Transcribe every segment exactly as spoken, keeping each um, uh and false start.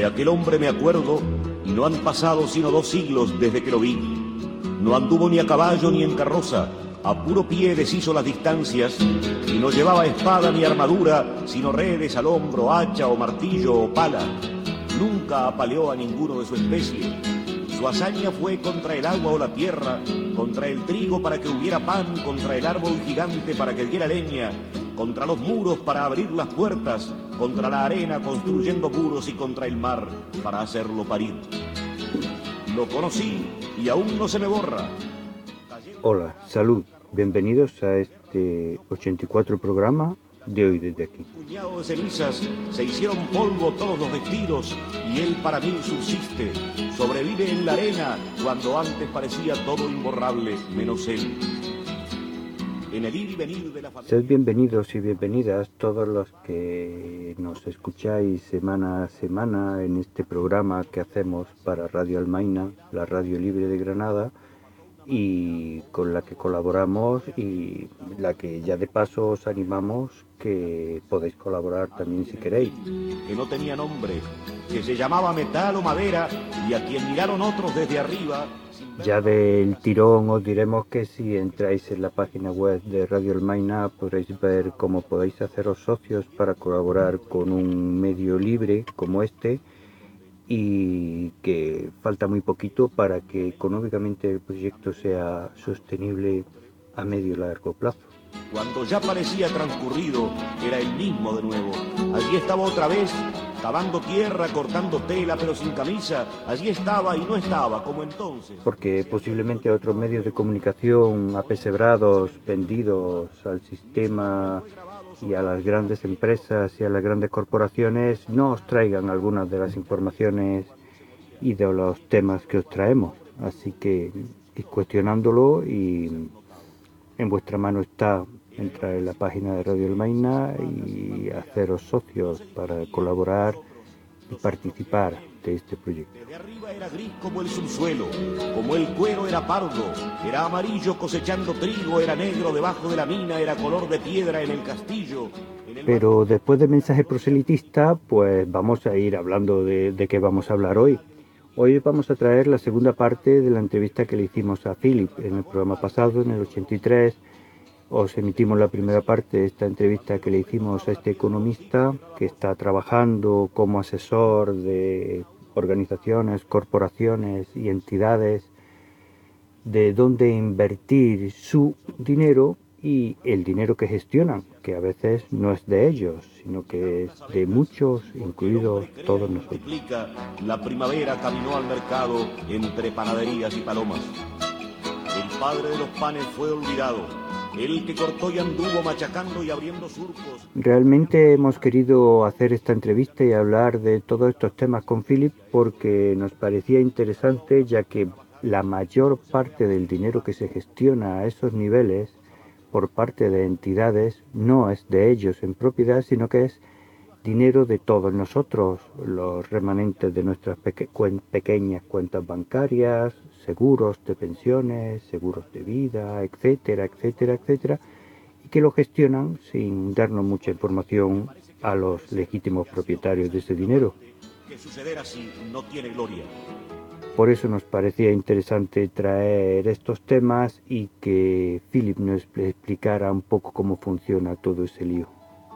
De aquel hombre me acuerdo, y no han pasado sino dos siglos desde que lo vi. No anduvo ni a caballo ni en carroza, a puro pie deshizo las distancias, y no llevaba espada ni armadura, sino redes al hombro, hacha o martillo o pala. Nunca apaleó a ninguno de su especie. Su hazaña fue contra el agua o la tierra, contra el trigo para que hubiera pan, contra el árbol gigante para que diera leña, contra los muros para abrir las puertas, contra la arena construyendo muros y contra el mar para hacerlo parir. Lo conocí y aún no se me borra. Hola, salud, bienvenidos a este ochenta y cuatro programa de Hoy Desde Aquí. Puñado de cenizas, se hicieron polvo todos los vestidos y él para mí subsiste, sobrevive en la arena cuando antes parecía todo imborrable menos él. En el ir y venir de la familia... Sed bienvenidos y bienvenidas todos los que nos escucháis semana a semana en este programa que hacemos para Radio Almaina, la radio libre de Granada, y con la que colaboramos y la que ya de paso os animamos que podéis colaborar también si queréis. Que no tenía nombre, que se llamaba Metal o Madera y a quien miraron otros desde arriba. Ya del tirón os diremos que si entráis en la página web de Radio Almaina podréis ver cómo podéis haceros socios para colaborar con un medio libre como este, y que falta muy poquito para que económicamente el proyecto sea sostenible a medio y largo plazo. Cuando ya parecía transcurrido, era el mismo de nuevo. Allí estaba otra vez, cavando tierra, cortando tela, pero sin camisa. Allí estaba y no estaba, como entonces. Porque posiblemente otros medios de comunicación apesebrados, vendidos al sistema y a las grandes empresas y a las grandes corporaciones no os traigan algunas de las informaciones y de los temas que os traemos. Así que id cuestionándolo y en vuestra mano está entrar en la página de Radio Almaina y haceros socios para colaborar y participar de este proyecto. Desde arriba era gris como el subsuelo, como el cuero era pardo, era amarillo cosechando trigo, era negro debajo de la mina, era color de piedra en el castillo. En el... Pero después del mensaje proselitista, pues vamos a ir hablando de, de qué vamos a hablar hoy. Hoy vamos a traer la segunda parte de la entrevista que le hicimos a Philip en el programa pasado, en el ochenta y tres. Os emitimos la primera parte de esta entrevista que le hicimos a este economista que está trabajando como asesor de organizaciones, corporaciones y entidades de dónde invertir su dinero y el dinero que gestionan, que a veces no es de ellos, sino que es de muchos, incluidos todos nosotros. La primavera caminó al mercado entre panaderías y palomas. El padre de los panes fue olvidado. El que cortó y anduvo machacando y abriendo surcos. Realmente hemos querido hacer esta entrevista y hablar de todos estos temas con Philip porque nos parecía interesante, ya que la mayor parte del dinero que se gestiona a esos niveles por parte de entidades no es de ellos en propiedad, sino que es dinero de todos nosotros, los remanentes de nuestras peque- cuen- pequeñas cuentas bancarias, seguros de pensiones, seguros de vida, etcétera, etcétera, etcétera, y que lo gestionan sin darnos mucha información a los legítimos propietarios de ese dinero. Que suceder así no tiene gloria. Por eso nos parecía interesante traer estos temas y que Philip nos explicara un poco cómo funciona todo ese lío.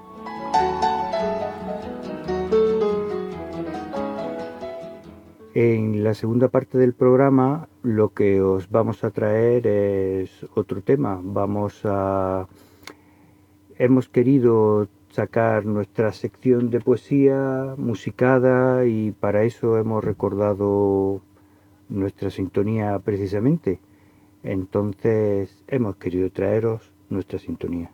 En la segunda parte del programa lo que os vamos a traer es otro tema. Vamos a... Hemos querido sacar nuestra sección de poesía musicada y para eso hemos recordado nuestra sintonía precisamente. Entonces hemos querido traeros nuestra sintonía.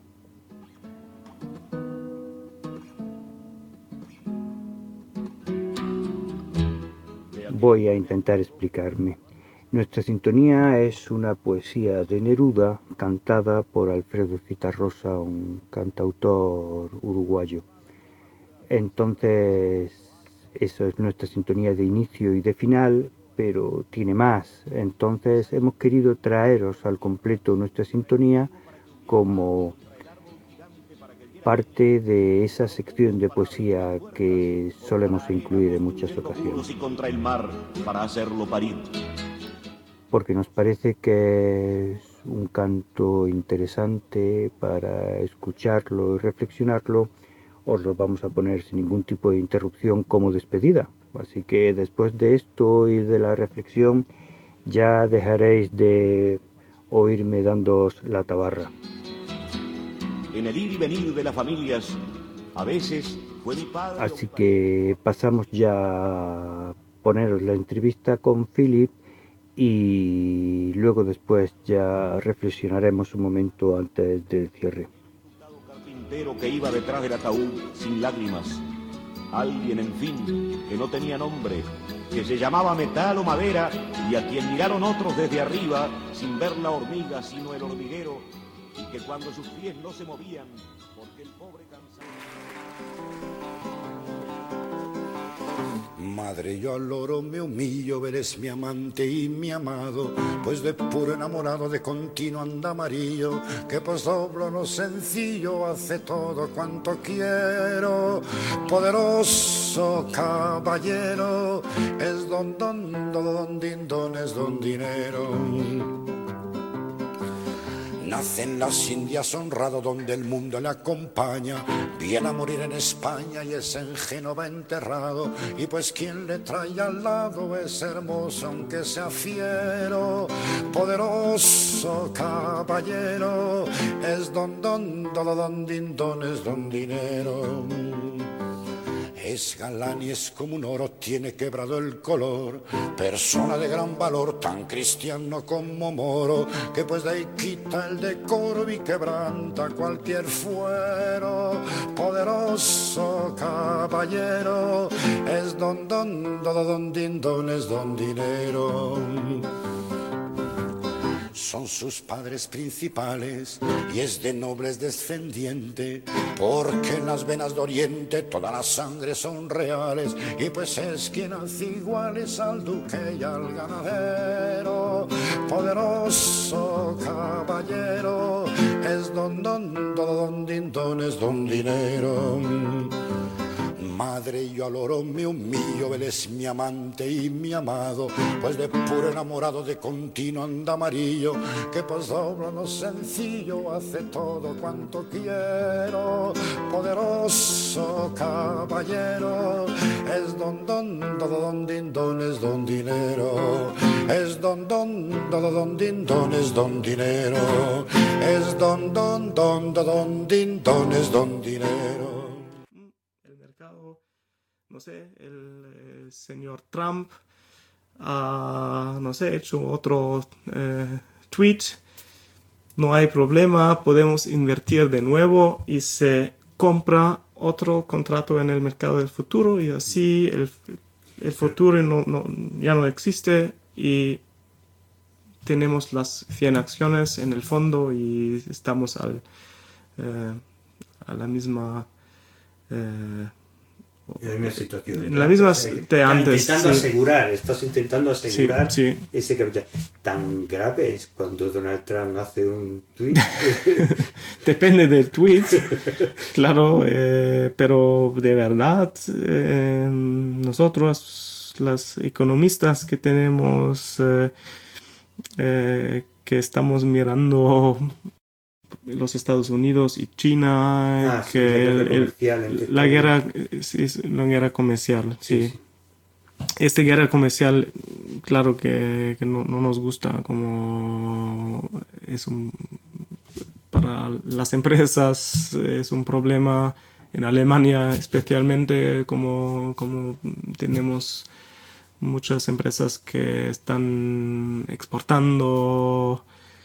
Voy a intentar explicarme. Nuestra sintonía es una poesía de Neruda cantada por Alfredo Zitarrosa, un cantautor uruguayo. Entonces, eso es nuestra sintonía de inicio y de final, pero tiene más. Entonces, hemos querido traeros al completo nuestra sintonía como parte de esa sección de poesía que solemos incluir en muchas ocasiones. Y contra el mar para hacerlo parir. Porque nos parece que es un canto interesante para escucharlo y reflexionarlo, os lo vamos a poner sin ningún tipo de interrupción como despedida. Así que después de esto y de la reflexión, ya dejaréis de oírme dándoos la tabarra. En el ir y venir de las familias, a veces fue mi padre. Así que pasamos ya a poneros la entrevista con Philip y luego después ya reflexionaremos un momento antes del cierre. Un carpintero que iba detrás del ataúd sin lágrimas. Alguien, en fin, que no tenía nombre, que se llamaba metal o madera y a quien miraron otros desde arriba sin ver la hormiga sino el hormiguero, y que cuando sus pies no se movían porque el pobre cansado. Madre, yo al oro me humillo, eres mi amante y mi amado, pues de puro enamorado de continuo anda amarillo, que pues doblo lo sencillo, hace todo cuanto quiero. Poderoso caballero, es don don don don din don, es don dinero. Nace en las Indias honrado donde el mundo le acompaña, viene a morir en España y es en Génova enterrado, y pues quien le trae al lado es hermoso aunque sea fiero. Poderoso caballero, es don don don don din don, es don dinero. Es galán y es como un oro, tiene quebrado el color, persona de gran valor, tan cristiano como moro, que pues de ahí quita el decoro y quebranta cualquier fuero. Poderoso caballero, es don don don don din don, es don dinero. Son sus padres principales y es de nobles descendiente, porque en las venas de Oriente toda la sangre son reales, y pues es quien hace iguales al duque y al ganadero. Poderoso caballero, es don don don don din don, es don dinero. Madre, yo al oro me humillo, él es mi amante y mi amado, pues de puro enamorado de continuo anda amarillo, que pues dobla lo sencillo, hace todo cuanto quiero. Poderoso caballero, es don don don don din don, es don dinero. Es don don don don din don, es don dinero. Es don don don don din don, es don dinero. No sé, el, el señor Trump ha, no sé, hecho otro eh, tweet. No hay problema, podemos invertir de nuevo y se compra otro contrato en el mercado del futuro y así el, el futuro no, no, ya no existe y tenemos las cien acciones en el fondo y estamos al, eh, a la misma... Eh, En la misma situación. En la misma de antes. Intentando sí. asegurar, estás intentando asegurar sí, sí. ese capital. Tan grave es cuando Donald Trump hace un tweet. Depende del tweet, claro, eh, pero de verdad, eh, nosotros, los economistas que tenemos, eh, eh, que estamos mirando los Estados Unidos y China, Ah, que sí, la el, guerra el, la guerra es, es la guerra comercial, sí. sí. sí. Esta guerra comercial, claro que, que no, no nos gusta, como es un para las empresas es un problema en Alemania, especialmente como, como tenemos muchas empresas que están exportando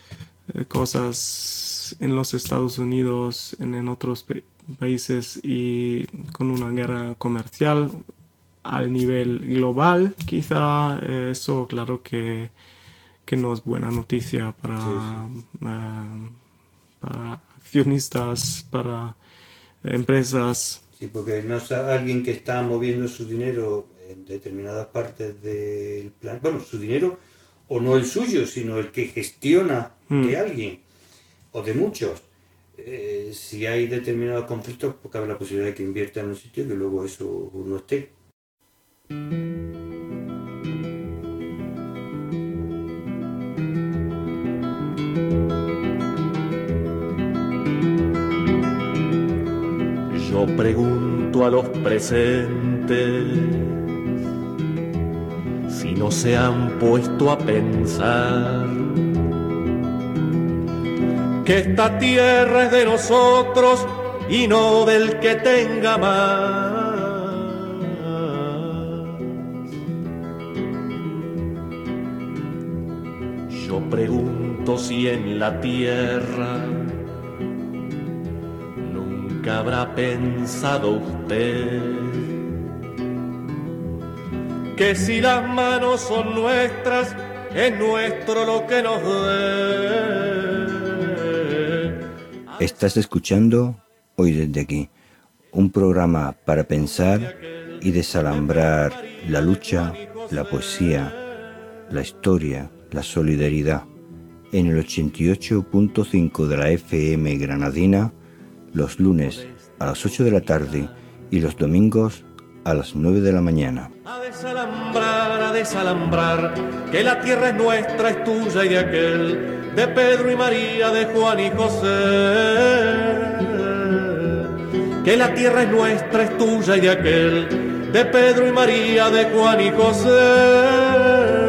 cosas en los Estados Unidos, en, en otros países y con una guerra comercial al nivel global, quizá eso claro que, que no es buena noticia para, sí, sí. Uh, para accionistas, para empresas. Sí, porque no es alguien que está moviendo su dinero en determinadas partes del planeta, bueno, su dinero o no el suyo, sino el que gestiona mm. de alguien o de muchos eh, si hay determinados conflictos, pues cabe la posibilidad de que invierta en un sitio y que luego eso no esté. Yo pregunto a los presentes si no se han puesto a pensar que esta tierra es de nosotros y no del que tenga más. Yo pregunto si en la tierra nunca habrá pensado usted que si las manos son nuestras, es nuestro lo que nos dé. Estás escuchando Hoy desde aquí, un programa para pensar y desalambrar la lucha, la poesía, la historia, la solidaridad. En el ochenta y ocho punto cinco de la F M granadina, los lunes a las ocho de la tarde y los domingos a las nueve de la mañana. A desalambrar, a desalambrar, que la tierra es nuestra, es tuya y de aquel, de Pedro y María, de Juan y José. Que la tierra es nuestra, es tuya y de aquel, de Pedro y María, de Juan y José.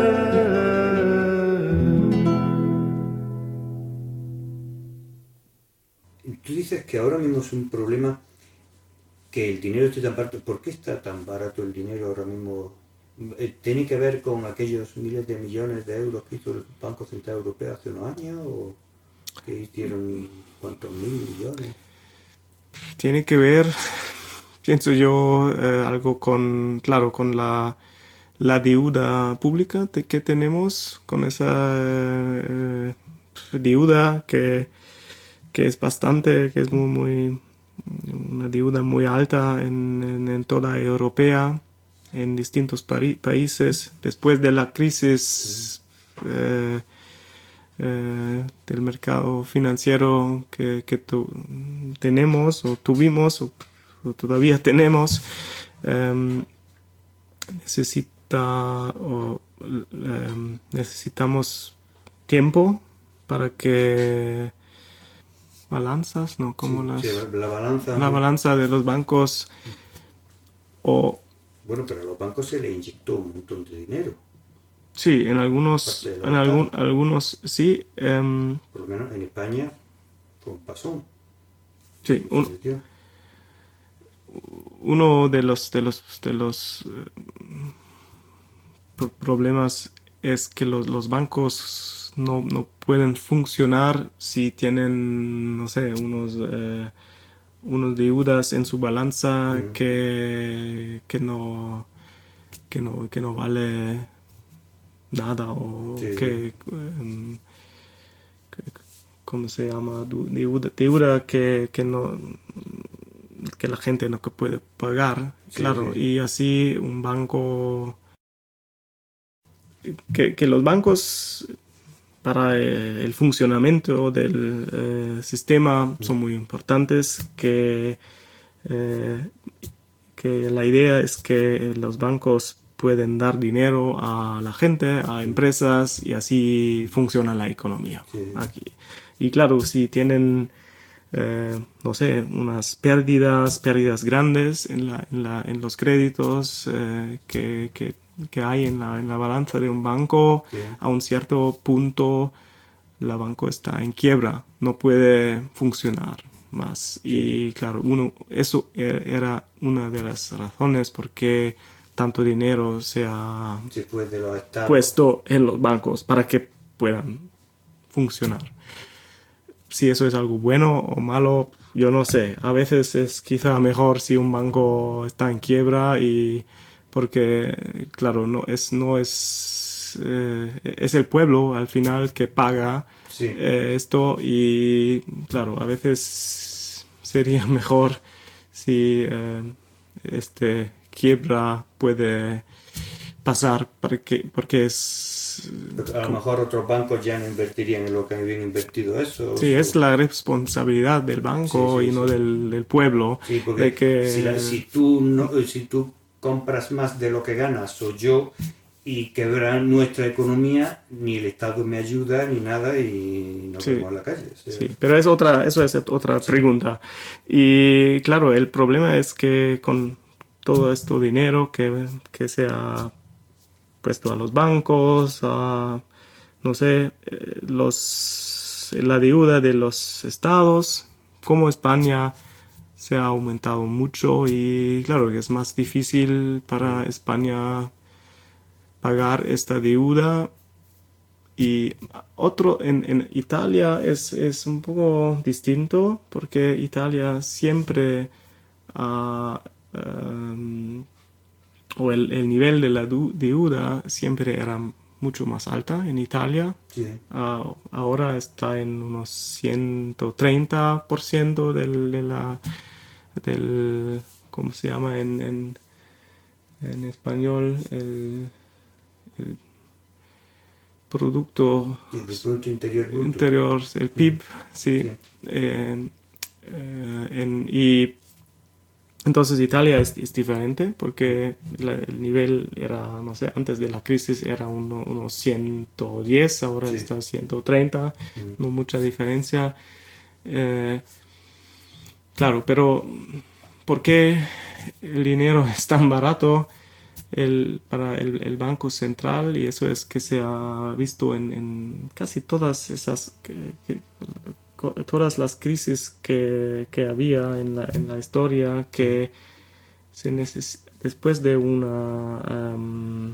Tú dices que ahora mismo es un problema que el dinero esté tan barato. ¿Por qué está tan barato el dinero ahora mismo? ¿Tiene que ver con aquellos miles de millones de euros que hizo el Banco Central Europeo hace unos años? ¿O que hicieron cuántos mil millones? Tiene que ver, pienso yo, eh, algo con, claro, con la, la deuda pública te- que tenemos, con esa eh, deuda que, que es bastante, que es muy, muy, una deuda muy alta en, en, en toda Europea, en distintos pari- países. Después de la crisis eh, eh, del mercado financiero que, que tu- tenemos o tuvimos o, o todavía tenemos, em, necesita o, em, necesitamos tiempo para que balanzas, ¿no? Como Sí, las, sí, la balanza. la balanza de los bancos o Bueno, pero a los bancos se les inyectó un montón de dinero. sí, en algunos, Parte de la en algún, mitad. algunos sí, em, Por lo menos en España fue un pasón. sí, un- Se metió. uno de los de los de los eh, pro- problemas es que los, los bancos no, no pueden funcionar si tienen, no sé, unos eh, unos deudas en su balanza Mm. que, que no que no que no vale nada o Sí. que, em, que- ¿cómo se llama? Du- Deuda, deuda que, que no que la gente no que puede pagar, Sí, claro, sí. y así un banco que, que los bancos para eh, el funcionamiento del eh, sistema son muy importantes, que, eh, que la idea es que los bancos pueden dar dinero a la gente, a empresas, y así funciona la economía Sí. aquí. Y claro, si tienen, eh, no sé, unas pérdidas, pérdidas grandes en, la, en, la, en los créditos eh, que, que, que hay en la, en la balanza de un banco, Sí. a un cierto punto la banco está en quiebra, no puede funcionar más. Y claro, uno, eso e- era una de las razones por qué tanto dinero se ha Después de los estados. puesto en los bancos para que puedan funcionar. Si eso es algo bueno o malo, yo no sé. A veces es quizá mejor si un banco está en quiebra y porque, claro, no es, no es, eh, es el pueblo al final que paga Sí. eh, esto y, claro, a veces sería mejor si eh, este quiebra puede pasar porque, porque es es... A lo mejor otros bancos ya no invertirían en lo que habían invertido eso. Sí, es la responsabilidad del banco Sí, sí, y no sí. del, del pueblo. Sí, porque De que... si, la- si tú no, si tú compras más de lo que ganas o yo y quebra nuestra economía, ni el Estado me ayuda ni nada y nos Sí. vemos en la calle. O sea, Sí, pero es otra, eso es otra pregunta. Y claro, el problema es que con todo este dinero que, que se ha puesto a los bancos, a, no sé, eh, los, la deuda de los estados, como España se ha aumentado mucho y claro que es más difícil para España pagar esta deuda. Y otro, en, en Italia es, es un poco distinto porque Italia siempre ha, um, o el, el nivel de la du- deuda siempre era mucho más alta en Italia. sí. Ah, ahora está en unos ciento treinta por ciento del, de la, del, ¿cómo se llama en, en, en español? El, el Producto Y el Producto Interior Bruto. Interior, el P I B, sí. Sí. Eh, eh, en- y entonces Italia es, es diferente porque la- el nivel era, no sé, antes de la crisis era uno- unos ciento diez, ahora Sí. está ciento treinta, Mm. no mucha diferencia. Eh, claro, pero ¿por qué el dinero es tan barato el, para el, el Banco Central? Y eso es que se ha visto en, en casi todas esas, que- que- co- todas las crisis que, que había en la, en la historia, que se neces- después de una, am,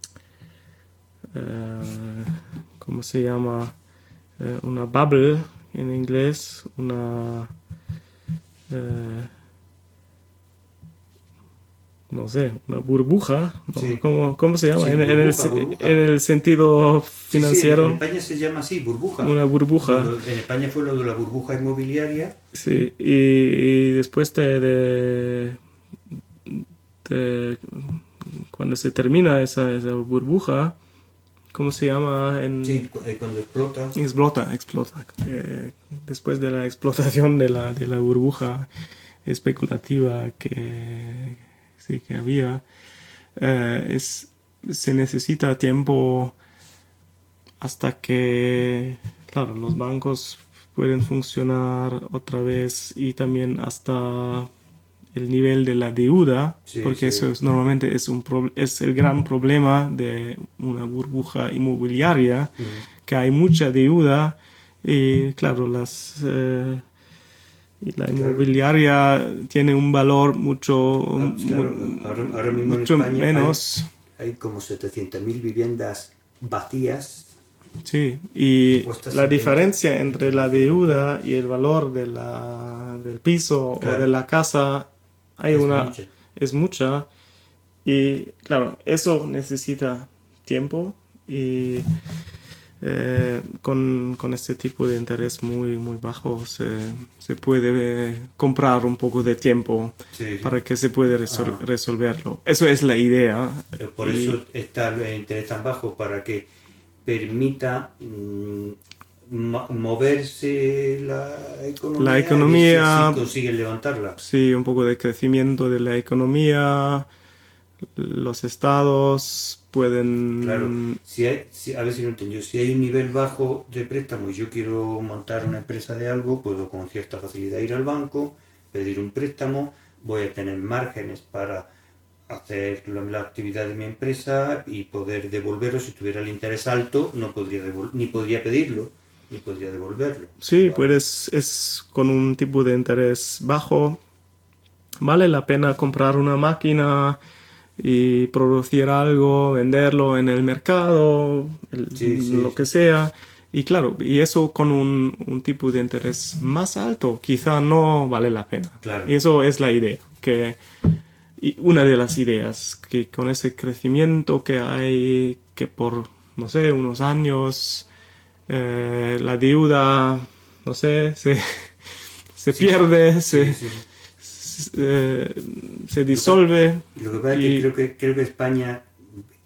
eh, ¿cómo se llama? Eh, una bubble en inglés, una... eh, no sé, una burbuja, ¿no? Sí. ¿Cómo, cómo se llama? Sí, en, en el, burbuja, burbuja. en el sentido Sí, sí, financiero, en España se llama así, burbuja. una burbuja. Lo- En España fue lo de la burbuja inmobiliaria. Sí, y, y después de, de- de- cuando se termina esa, esa burbuja, ¿cómo se llama? En, Sí, cu- eh, cuando explota. Explota, explota. Eh, después de la explotación de la, de la burbuja especulativa que, sí, que había, eh, es, se necesita tiempo hasta que, claro, los bancos pueden funcionar otra vez y también hasta el nivel de la deuda, Sí, porque sí. eso es, normalmente es, un pro- es el gran problema de una burbuja inmobiliaria, Mm. que hay mucha deuda y claro, las, eh, y la inmobiliaria tiene un valor mucho, Ah, claro, mu- ahora, ahora mismo en mucho España hay- menos. hay, como setecientas mil viviendas vacías. Sí, y Puestas la en diferencia entre la deuda y el valor de la, del piso Claro. o de la casa hay Es una, mucha. es mucha. Y claro, eso necesita tiempo y eh, con, con este tipo de interés muy, muy bajo se, se puede eh, comprar un poco de tiempo Sí, sí. para que se pueda resol- Ah. resolverlo. Eso es la idea. Eh, Por Y- eso está el interés tan bajo, para que permita mm, mo- moverse la economía, La y economía- si así consiguen levantarla. Sí, un poco de crecimiento de la economía. Los estados pueden... Claro, si hay, si- a ver si lo entiendo, si hay un nivel bajo de préstamo y yo quiero montar una empresa de algo, puedo con cierta facilidad ir al banco, pedir un préstamo, voy a tener márgenes para hacer la, la actividad de mi empresa y poder devolverlo. Si tuviera el interés alto, no podría devol- ni podría pedirlo, ni podría devolverlo. Sí, Vale. puedes, es con un tipo de interés bajo. Vale la pena comprar una máquina y producir algo, venderlo en el mercado, el- Sí, sí, lo sí. que sea. Y claro, y eso con un, un tipo de interés más alto, quizá no vale la pena. Claro. Y eso es la idea, que y una de las ideas, que con ese crecimiento que hay, que por, no sé, unos años, eh, la deuda, no sé, se, se pierde, se, Sí, sí. se, eh, se disuelve. Lo que pasa es Y- que creo que creo que España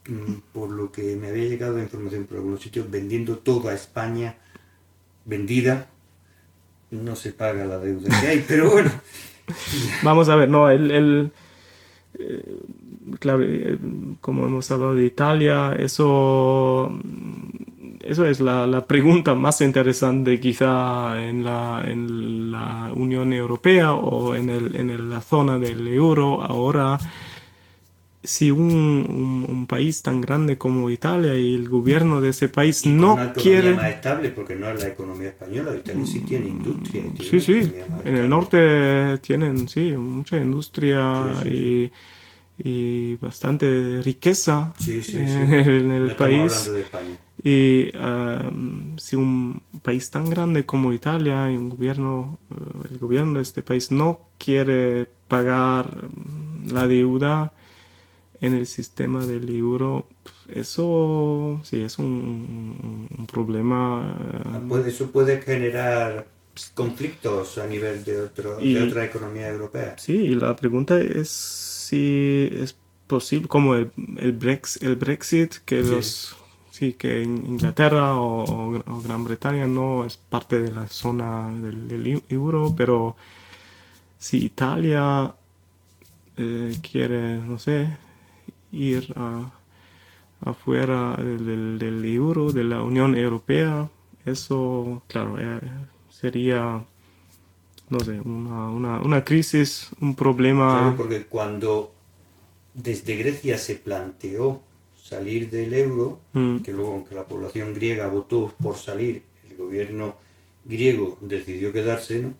por lo que me había llegado la información por algunos sitios, vendiendo toda España vendida, no se paga la deuda que hay, pero bueno. Vamos a ver, no, el, el eh, claro, eh, como hemos hablado de Italia, eso, eso es la, la pregunta más interesante quizá en la, en la Unión Europea o en, el, en el- la zona del euro ahora. Si un, un- un país tan grande como Italia y el gobierno de ese país Y con no una economía quiere... más estable, porque no es la economía española, Italia sí tiene industria. Tiene Sí, una sí, economía más en el estable. norte tienen, sí, mucha industria Sí, sí, y, y bastante riqueza Sí, sí, sí. en el, en el No estamos país. hablando de España. Y um, si un país tan grande como Italia y un gobierno, eh, el gobierno de este país no quiere pagar mm, la deuda en el sistema del euro, eso sí es un, un- un problema. Ah, eh, Puede, eso puede generar conflictos a nivel de, otro, de y otra economía europea. sí, y la pregunta es si es posible, como el, el, Brex- el Brexit, que Sí. los sí, que In- Inglaterra o, o- o Gran Bretaña no es parte de la zona del, del eu- euro, pero si Italia eh, quiere, no sé, ir a- afuera del, del euro, de la Unión Europea, eso, claro, eh, sería, no sé, una, una, una crisis, un problema. Claro, porque cuando desde Grecia se planteó salir del euro, Mm. que luego aunque la población griega votó por salir, el gobierno griego decidió quedarse, ¿no?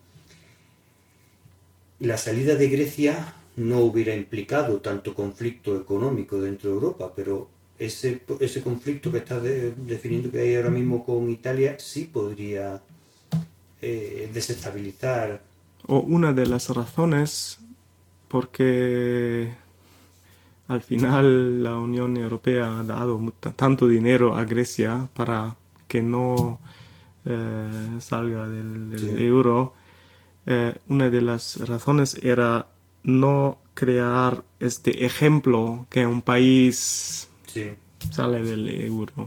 La salida de Grecia no hubiera implicado tanto conflicto económico dentro de Europa, pero ese, ese conflicto que está de- definiendo que hay ahora mismo con Italia sí podría eh, desestabilizar. O una de las razones porque al final la Unión Europea ha dado mu- tanto dinero a Grecia para que no eh, salga del, del Sí. euro. Eh, una de las razones era no crear este ejemplo que un país Sí. sale del euro.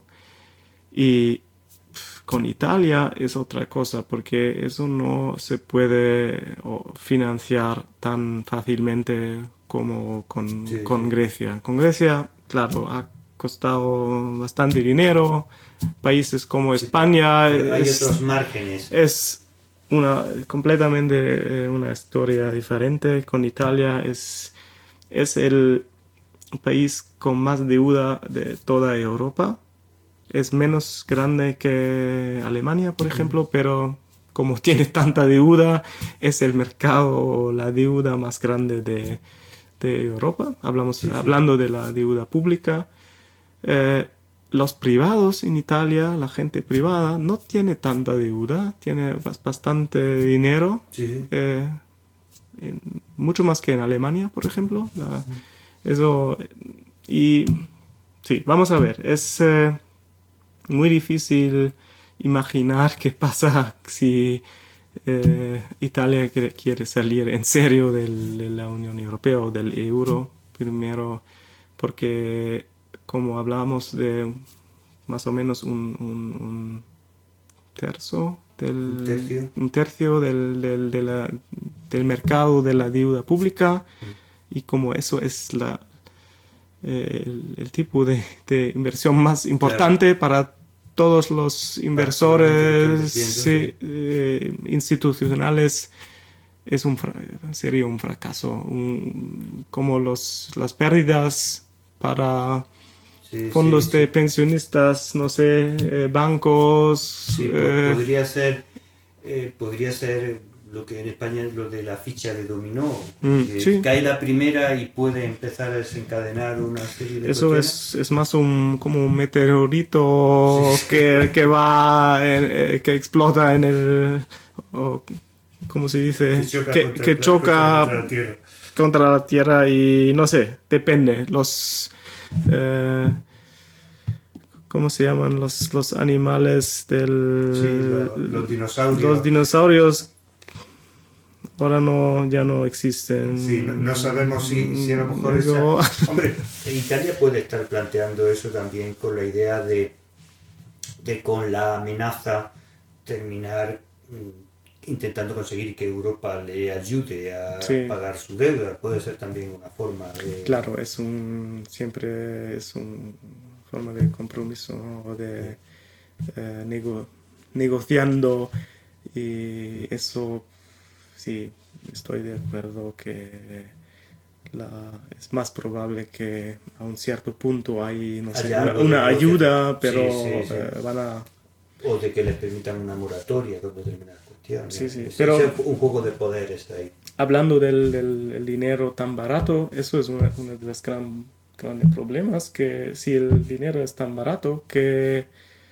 Y pf, con Italia es otra cosa, porque eso no se puede o, financiar tan fácilmente como con, Sí, con sí. Grecia. Con Grecia, claro, ha costado bastante dinero. Países como España Pero hay es, otros márgenes. es una completamente eh, una historia diferente. Con Italia es, es el país con más deuda de toda Europa. Es menos grande que Alemania, por ejemplo, pero como tiene tanta deuda, es el mercado, la deuda más grande de, de Europa. Hablamos, Sí, sí. hablando de la deuda pública. Eh, los privados en Italia, la gente privada, no tiene tanta deuda, tiene bas- bastante dinero, Sí, sí. eh, en- mucho más que en Alemania, por ejemplo. La- eso, y sí, vamos a ver, es eh, muy difícil imaginar qué pasa si eh, Italia quiere, quiere salir en serio del- de la Unión Europea o del euro primero, porque como hablábamos de más o menos un, un- un tercio del, Un tercio. un tercio del, del- de la- del mercado de la deuda pública, y como eso es la, eh, el, el tipo de, de inversión más importante para todos los inversores que están sí, eh, institucionales, es un, fra- sería un fracaso. Un- como los, las pérdidas para Sí, fondos sí, de sí. pensionistas, no sé, eh, bancos. Sí, po- eh, podría ser eh, podría ser lo que en España es lo de la ficha de dominó. Mm, que sí. Cae la primera y puede empezar a desencadenar una serie de Eso cuestiones. es, es más un, como un meteorito que, que va, en- eh, que explota en el, o, ¿cómo se dice? Que choca Que, contra- que choca contra la tierra. contra la Tierra y no sé, depende. Los, eh, ¿cómo se llaman los, los animales del... Sí, lo- los dinosaurios. Los dinosaurios ahora no, ya no existen. Sí, no, no sabemos si, si a lo mejor Luego- esa... Hombre, Italia puede estar planteando eso también con la idea de, de con la amenaza terminar mm, intentando conseguir que Europa le ayude a Sí. pagar su deuda. Puede ser también una forma de... Claro, es un, siempre es una forma de compromiso, ¿no? O de eh, nego- negociando, y eso sí, estoy de acuerdo que la, es más probable que a un cierto punto hay, no sé, Haya una, algo de una negocio. ayuda, pero Sí, sí, sí. eh, van a... O de que les permitan una moratoria con determinadas cuestiones. Sí, sí, Ese- pero- ese un juego de poder está ahí. Hablando del, del- el dinero tan barato, eso es una- uno de los gran- grandes problemas, que si el dinero es tan barato que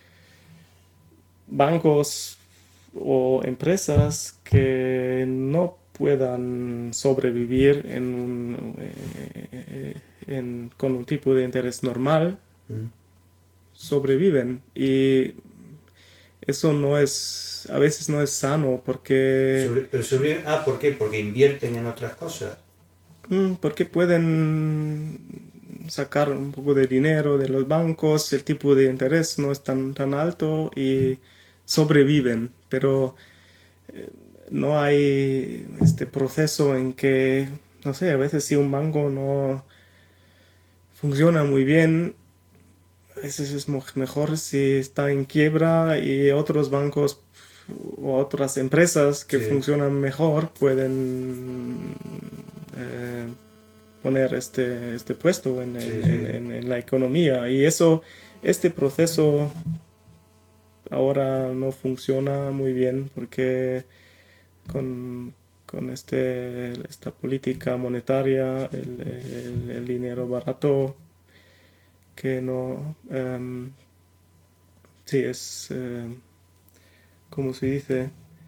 bancos o empresas que no puedan sobrevivir en un, eh, en- con un tipo de interés normal, Mm. sobreviven. Y eso no es, a veces no es sano porque... Sobre- pero sobre- ah, ¿por qué? Porque invierten en otras cosas. Mm, porque pueden sacar un poco de dinero de los bancos, el tipo de interés no es tan, tan alto y sobreviven, pero eh, no hay este proceso en que, no sé, a veces si un banco no funciona muy bien, a veces es mo- mejor si está en quiebra y otros bancos o otras empresas que Sí. funcionan mejor pueden eh, poner este, este puesto en, en- Sí, sí. en- en- en la economía. Y eso, este proceso ahora no funciona muy bien porque con, con este, esta política monetaria, el, el- el dinero barato, que no, em, sí, es, em, ¿cómo se dice?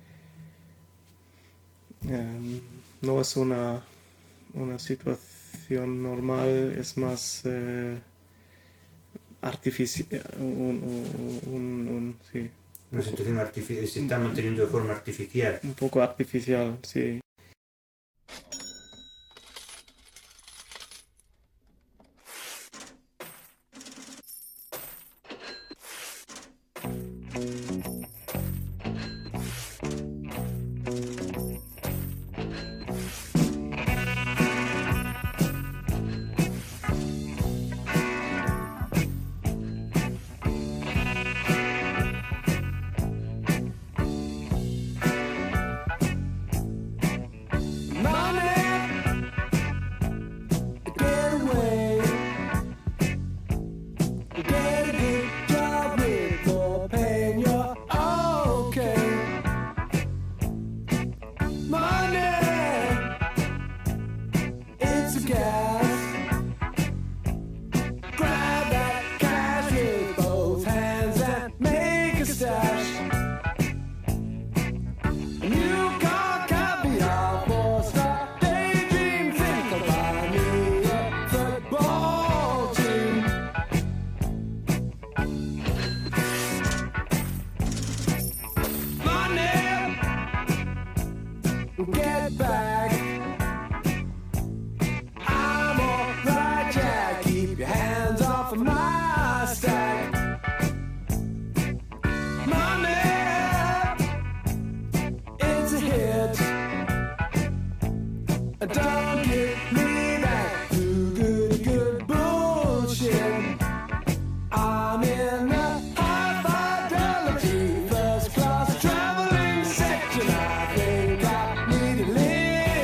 Em, no es una, una situación normal, es más eh, artificial, un, un- un- un- sí, Una situación artificial, se está manteniendo de forma artificial. un poco artificial, sí. Get back. I'm alright, Jack. Keep your hands off of my stack. Money, it's a hit. Don't get me back to good, good bullshit. I'm in the high fidelity first class traveling section. I think I need a lift.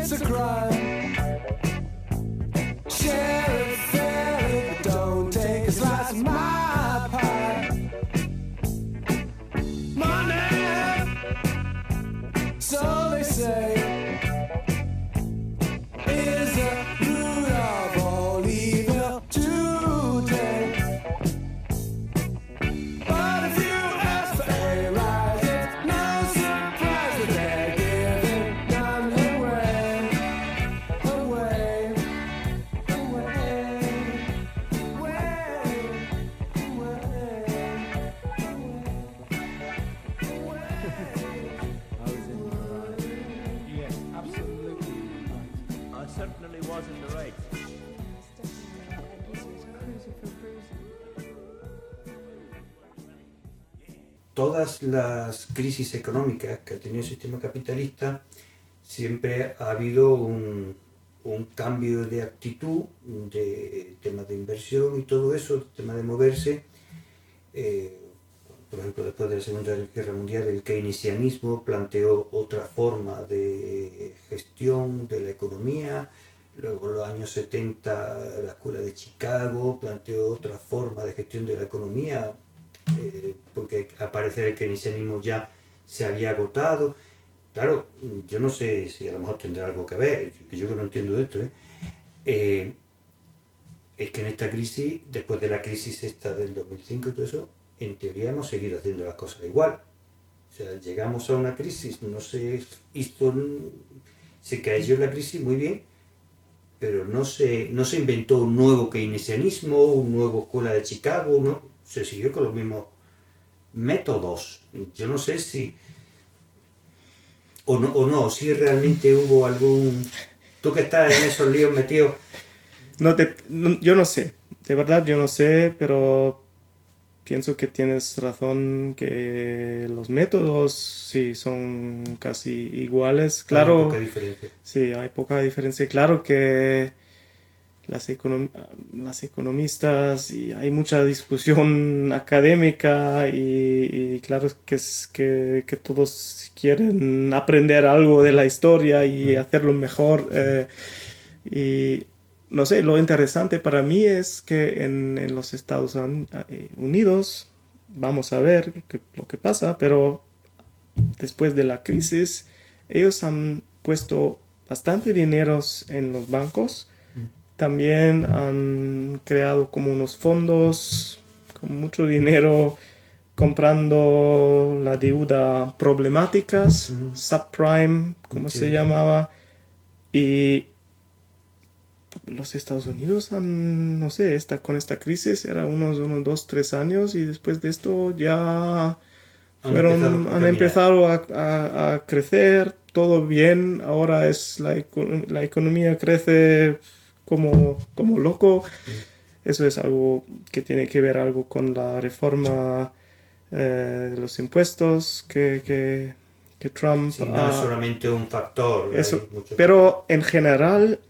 it's a crime. Share it fairly, but don't take a slice of my pie. Money, so they say, is the root of all evil today. But if you ask for a rise, it's no surprise that they're giving none away, away, away, Yes, absolutely. I certainly was in the right. Todas las crisis económicas que ha tenido el sistema capitalista, siempre ha habido un, un cambio de actitud, de temas de inversión y todo eso, tema de moverse. Eh, por ejemplo, después de la Segunda Guerra Mundial, el keynesianismo planteó otra forma de gestión de la economía. Luego, en los años setenta, la Escuela de Chicago planteó otra forma de gestión de la economía, eh, porque al parecer el keynesianismo ya se había agotado. Claro, yo no sé si a lo mejor tendrá algo que ver, yo que no entiendo de esto, ¿eh? Eh, es que en esta crisis, después de la crisis esta del dos mil cinco y todo eso, en teoría hemos seguido haciendo las cosas igual. O sea, llegamos a una crisis, no se hizo, se cayó la crisis muy bien, pero no se, no se inventó un nuevo keynesianismo, un nuevo Escuela de Chicago, ¿no? Se siguió con los mismos métodos. Yo no sé si, o no, o no, si realmente hubo algún... Tú que estás en esos líos metidos... No te, no- yo no sé, de verdad yo no sé, pero pienso que tienes razón que los métodos sí son casi iguales. Hay Claro, poca diferencia. sí, hay poca diferencia. Claro que las, econom- las economistas y hay mucha discusión académica y, y claro que, es, que, que todos quieren aprender algo de la historia y hacerlo mejor. eh, y no sé, lo interesante para mí es que en, en los Estados An- eh, Unidos, vamos a ver qué- lo que pasa, pero después de la crisis, ellos han puesto bastante dinero en los bancos. También han creado como unos fondos con mucho dinero comprando la deuda problemáticas, Ujú. subprime, como Sí. se llamaba. Y los Estados Unidos han, no sé, esta, con esta crisis era unos, unos dos, tres años y después de esto ya Han fueron, empezado a han caminar. empezado a, a- a crecer, todo bien, ahora es la, eco- la economía crece como, como loco. Eso es algo que tiene que ver algo con la reforma eh, de los impuestos que, que, que Trump Sí, no es ha- solamente un factor. hay eso, muchos pero en general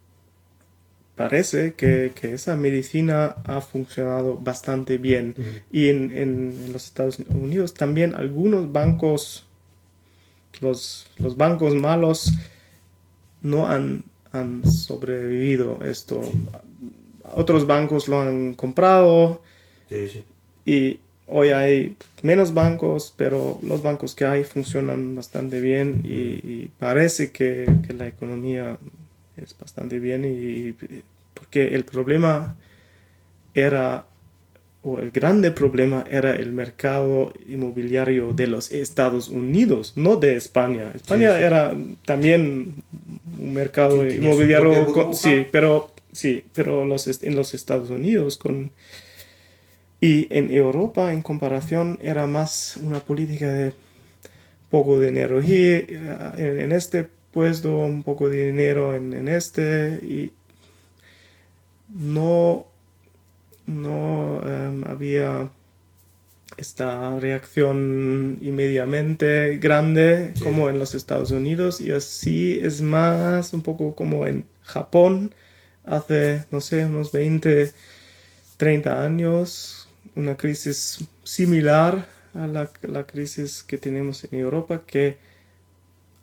parece que, que esa medicina ha funcionado bastante bien. Ujú. Y en, en- en los Estados Unidos también algunos bancos, los, los bancos malos, no han, han sobrevivido esto. Otros bancos lo han comprado Sí, sí. y hoy hay menos bancos, pero los bancos que hay funcionan bastante bien y, y parece que, que la economía es bastante bien y porque el problema era, o el grande problema era el mercado inmobiliario de los Estados Unidos, no de España. España Sí, sí. era también un mercado Sí, tenía su inmobiliario, propia con- burbuja. sí, pero sí, pero los, est- en los Estados Unidos con y en Europa, en comparación, era más una política de poco de energía en, en este puesto, un poco de dinero en, en este, y no, no em, había esta reacción inmediatamente grande Sí. como en los Estados Unidos, y así es más un poco como en Japón hace, no sé, unos veinte, treinta años, una crisis similar a la, la crisis que tenemos en Europa, que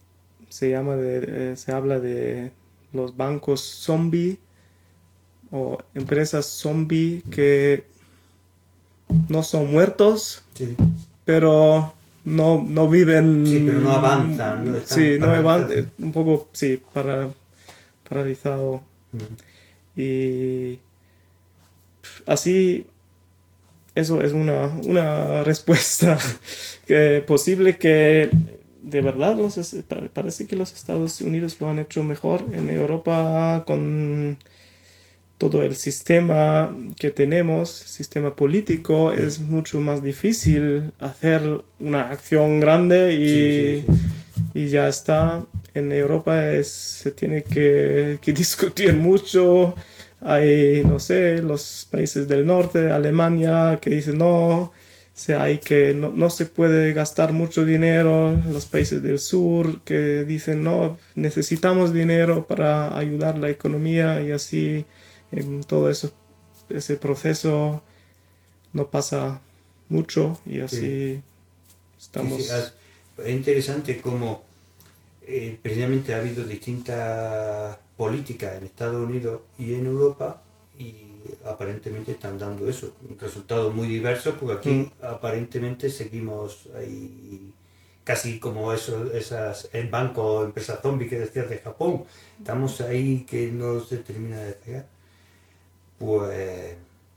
se llama de, eh, se habla de los bancos zombie o empresas zombie que no son muertos, Sí. pero no, no viven. Sí, pero no avanzan, no están Sí, no avanzan, paralizados. un poco, sí, para, paralizado. Mm. Y así, eso es una, una respuesta que posible que de verdad los, es- pa- parece que los Estados Unidos lo han hecho mejor. En Europa con todo el sistema que tenemos, sistema político, es mucho más difícil hacer una acción grande y, Sí, sí, sí. y ya está. En Europa es, se tiene que, que discutir mucho. Hay, no sé, los países del norte, Alemania, que dicen no, se hay que, no, no se puede gastar mucho dinero. Los países del sur que dicen no, necesitamos dinero para ayudar la economía y así en todo eso, ese proceso no pasa mucho y así Sí. estamos. Sí, sí, has- es interesante cómo eh, precisamente ha habido distintas políticas en Estados Unidos y en Europa y aparentemente están dando eso, resultados muy diversos porque aquí Mm. aparentemente seguimos ahí casi como eso, esas el banco, empresas zombie que decías de Japón, estamos ahí que no se termina de pegar. Pues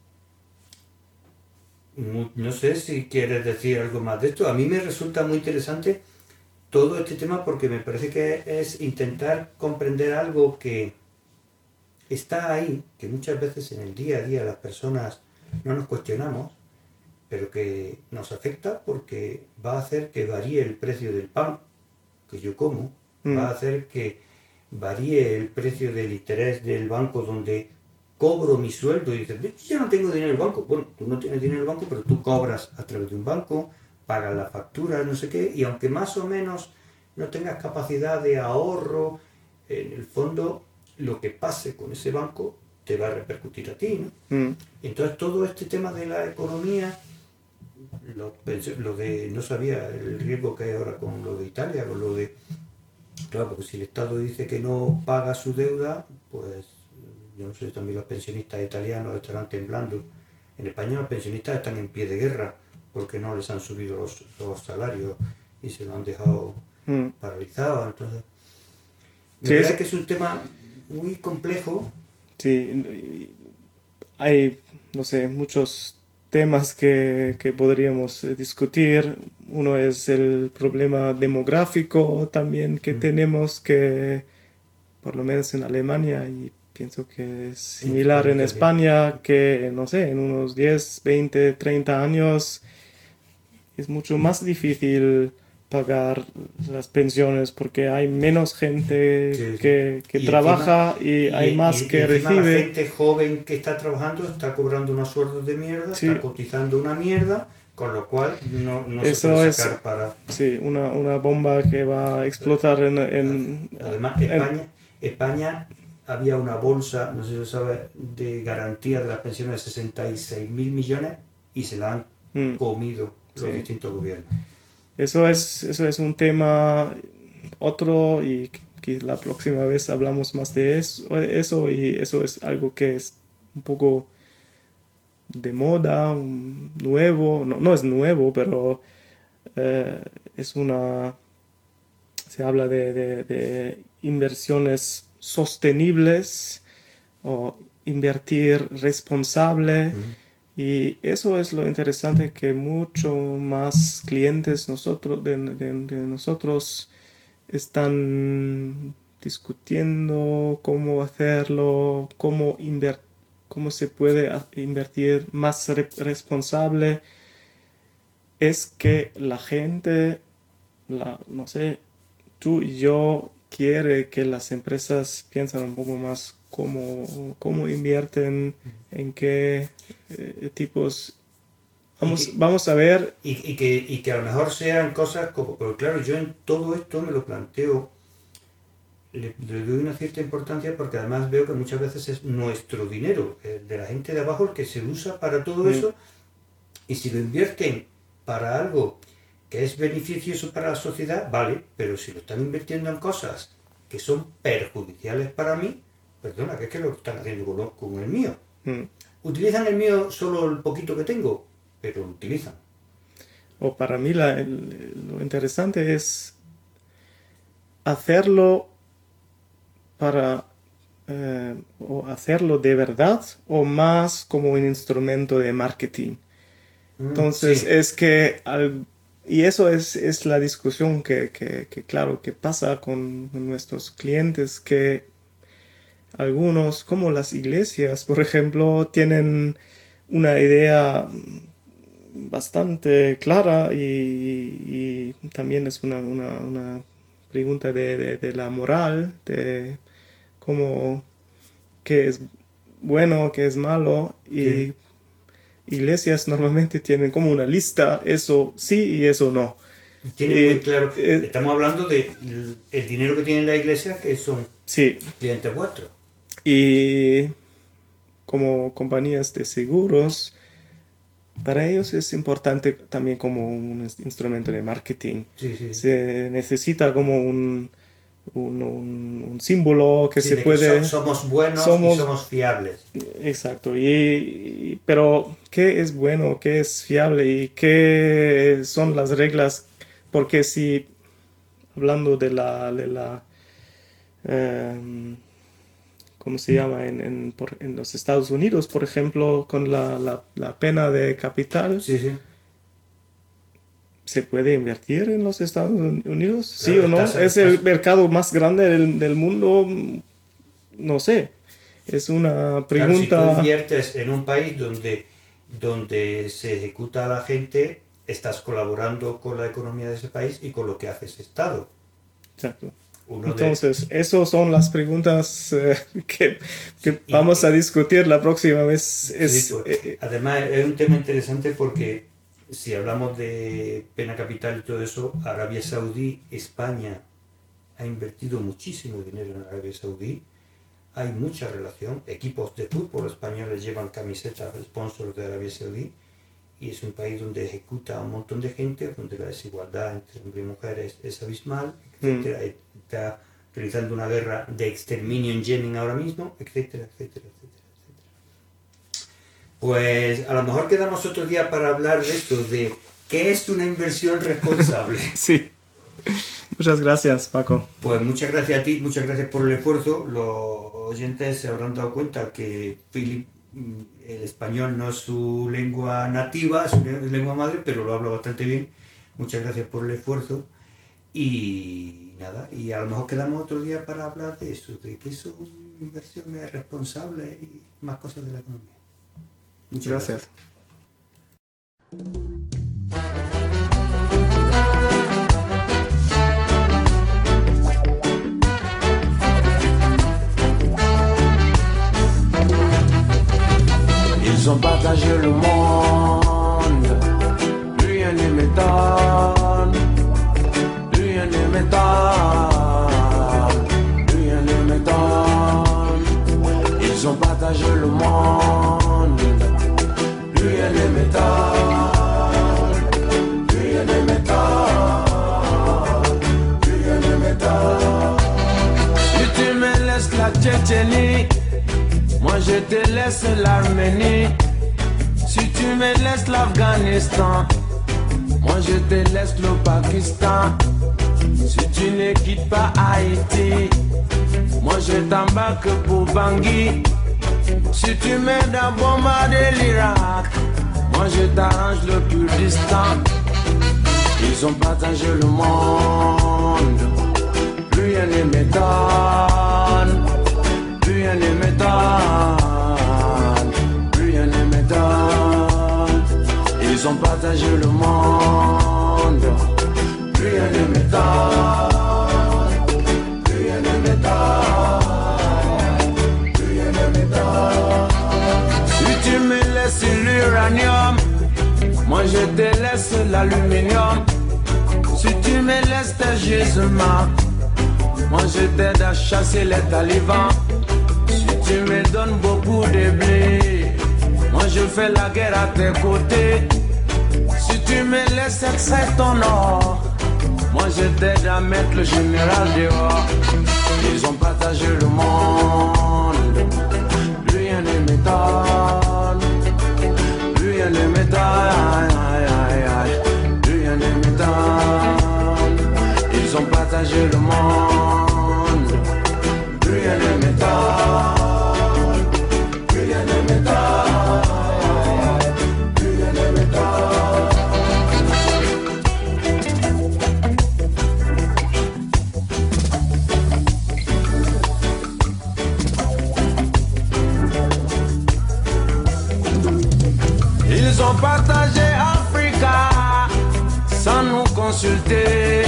no, no sé si quieres decir algo más de esto. A mí me resulta muy interesante todo este tema porque me parece que es intentar comprender algo que está ahí, que muchas veces en el día a día las personas no nos cuestionamos, pero que nos afecta porque va a hacer que varíe el precio del pan que yo como, Mm. va a hacer que varíe el precio del interés del banco donde cobro mi sueldo y dices, yo no tengo dinero en el banco. Bueno, tú no tienes dinero en el banco, pero tú cobras a través de un banco, pagas la factura, no sé qué, y aunque más o menos no tengas capacidad de ahorro, en el fondo lo que pase con ese banco te va a repercutir a ti, ¿no? Mm. Entonces todo este tema de la economía, lo, pensé- lo de, no sabía el riesgo que hay ahora con lo de Italia, con lo de, claro, porque si el Estado dice que no paga su deuda, pues yo no sé, también los pensionistas italianos estarán temblando. En España los pensionistas están en pie de guerra porque no les han subido los, los salarios y se lo han dejado Mm. paralizado. Entonces, me Sí, parece es- que es un tema muy complejo. Sí, y hay, no sé, muchos temas que, que podríamos eh, discutir. Uno es el problema demográfico también que Mm. tenemos, que por lo menos en Alemania, y pienso que es similar España en también. España, que no sé, en unos diez, veinte, treinta años es mucho más difícil pagar las pensiones porque hay menos gente Sí, sí. que, que Y trabaja encima- y hay más y- y que encima la recibe. gente joven que está trabajando está cobrando unos sueldos de mierda, Sí. está cotizando una mierda, con lo cual no, no se Eso puede es- sacar para... Sí, una, una bomba que va a explotar en... en- Además, en- España, España había una bolsa, no sé si lo sabes, de garantía de las pensiones de sesenta y seis mil millones y se la han Mm. comido los Sí. distintos gobiernos. Eso es, eso es un tema otro y que la próxima vez hablamos más de eso, eso y eso es algo que es un poco de moda, un- nuevo, no, no es nuevo, pero eh, es una, se habla de, de- de inversiones sostenibles o invertir responsable. Y eso es lo interesante, que mucho más clientes nosotros, de, de- de nosotros están discutiendo cómo hacerlo, cómo, inver- cómo se puede a- invertir más re- responsable. Es que la gente, la, no sé, tú y yo quiere que las empresas piensen un poco más cómo, cómo invierten, en qué eh, tipos. Vamos, Y- vamos a ver. Y, y que, y que a lo mejor sean cosas como, pero claro, yo en todo esto me lo planteo, le, le doy una cierta importancia porque además veo que muchas veces es nuestro dinero, el de la gente de abajo, el que se usa para todo Mm. eso, y si lo invierten para algo que es beneficioso para la sociedad, vale, pero si lo están invirtiendo en cosas que son perjudiciales para mí, perdona, que es que lo están haciendo con, lo- con el mío. Mm. Utilizan el mío solo el poquito que tengo, pero lo utilizan. O para mí la- el- lo interesante es hacerlo para eh, o hacerlo de verdad o más como un instrumento de marketing. Mm, Entonces sí. es que al- y eso es, es la discusión que, que, que, claro, que pasa con nuestros clientes, que algunos, como las iglesias, por ejemplo, tienen una idea bastante clara y, y también es una, una, una pregunta de, de, de la moral, de cómo, qué es bueno, qué es malo, y Sí. iglesias normalmente tienen como una lista, eso sí y eso no. Tienen Eh, muy claro, eh, estamos hablando de el, el dinero que tiene la iglesia, que son Sí, clientes vuestros. y como compañías de seguros, para ellos es importante también como un ins- instrumento de marketing. Sí, sí. Se necesita como un, un, un- un símbolo que Sí, se de que puede... so- somos buenos somos- y somos fiables. Exacto, y, y- pero ¿qué es bueno, qué es fiable y qué son las reglas? Porque si, hablando de la, de la em, ¿cómo se llama? En, en, por- en los Estados Unidos, por ejemplo, con la, la- la pena de capital, Sí, sí. ¿se puede invertir en los Estados Unidos? ¿Sí Claro, o no? estás- ¿Es el estás- mercado más grande del, del mundo? No sé. Es una Claro, si tú pregunta... inviertes en un país donde, donde se ejecuta a la gente, estás colaborando con la economía de ese país y con lo que hace ese Estado. Exacto. Uno de- Entonces, esas son las preguntas eh, que, que Sí, y- vamos a discutir la próxima vez. Es, Sí, pues, eh, además es un tema interesante porque si hablamos de pena capital y todo eso, Arabia Saudí, España ha invertido muchísimo dinero en Arabia Saudí. Hay mucha relación. Equipos de fútbol españoles llevan camisetas sponsors de Arabia Saudí y es un país donde ejecuta a un montón de gente, donde la desigualdad entre hombres y mujeres es abismal, etcétera. Está realizando una guerra de exterminio en Yemen ahora mismo, etcétera, etcétera, etcétera, etcétera. Pues a lo mejor quedamos otro día para hablar de esto, de qué es una inversión responsable. sí. Muchas gracias, Paco. Pues muchas gracias a ti, muchas gracias por el esfuerzo. Los oyentes se habrán dado cuenta que Philip, mm, el español no es su lengua nativa, es su le- lengua madre, pero lo habla bastante bien. Muchas gracias por el esfuerzo. Y nada, y a lo mejor quedamos otro día para hablar de eso, de que eso es una inversión es responsable y más cosas de la economía. Muchas Gracias. Ils ont partagé le monde, rien ne m'étonne, rien ne m'étonne, rien ne m'étonne. Ils ont partagé le monde, rien ne m'étonne, rien ne m'étonne, rien ne m'étonne. Si tu me laisses la Tchétchénie, moi je te laisse l'Arménie. Si tu me laisses l'Afghanistan, moi je te laisse le Pakistan. Si tu ne quittes pas Haïti, moi je t'embarque pour Bangui. Si tu m'aides à bombarder l'Irak, moi je t'arrange le Kurdistan. Ils ont partagé le monde, plus rien ne m'étonne. Plus rien ne m'étonne, plus rien ne m'étonne. Ils ont partagé le monde. Plus rien ne m'étonne, plus rien ne m'étonne, plus rien ne m'étonne. Si tu me laisses l'uranium, moi je te laisse l'aluminium. Si tu me laisses tes gisements, moi je t'aide à chasser les talibans. Si tu me donnes beaucoup de blé, moi je fais la guerre à tes côtés. Si Si tu me laisses extraire ton or, moi je t'aide à mettre le général dehors. Ils ont partagé le monde, rien ne m'étonne, rien ne m'étonne, rien ne m'étonne. Ils ont partagé le monde, rien ne m'étonne, rien ne m'étonne, rien ne m'étonne. Ils ont partagé Africa sans nous consulter.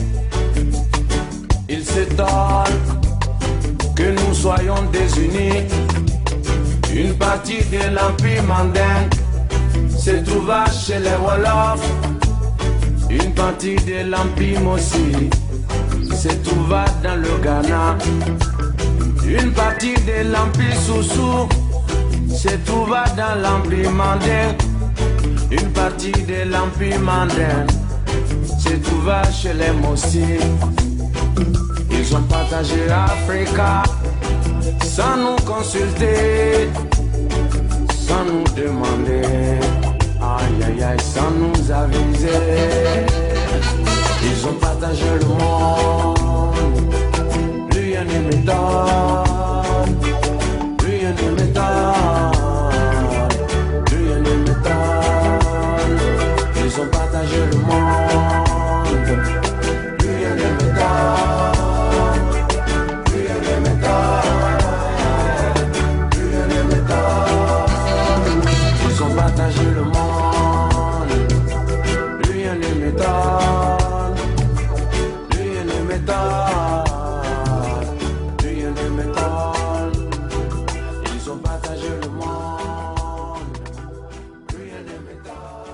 Ils s'étonnent que nous soyons désunis. Une partie de l'Empire mandingue se trouva chez les Wolofs. Une partie de l'Empire Mossi se trouva dans le Ghana. Une partie de l'Empire Soussou se trouva dans l'Empire mandingue. Une partie de l'Empire mandingue se trouva chez les Mossi. Ils ont partagé Africa sans nous consulter, sans nous demander, aïe aïe aïe, sans nous aviser. Ils ont partagé le monde, rien ne m'étonne, rien ne m'étonne, rien ne m'étonne. Ils ont partagé le monde, rien ne m'étonne. Partager le monde, rien ne m'étonne, rien ne m'étonne, rien ne m'étonne. Ils ont partagé le monde, rien ne m'étonne.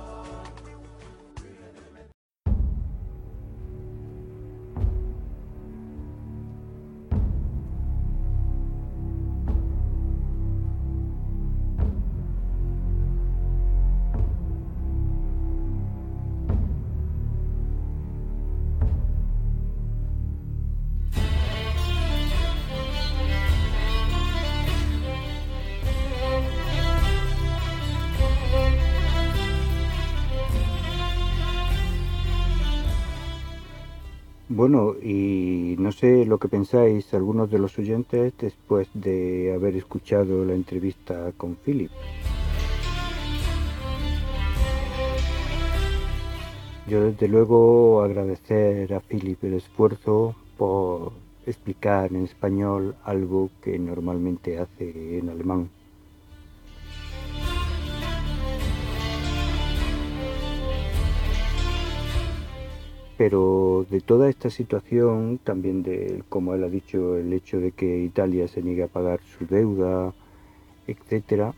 Bueno, y no sé lo que pensáis algunos de los oyentes después de haber escuchado la entrevista con Philip. Yo desde luego agradecer a Philip el esfuerzo por explicar en español algo que normalmente hace en alemán. Pero de toda esta situación, también de, como él ha dicho, el hecho de que Italia se niegue a pagar su deuda, etcétera,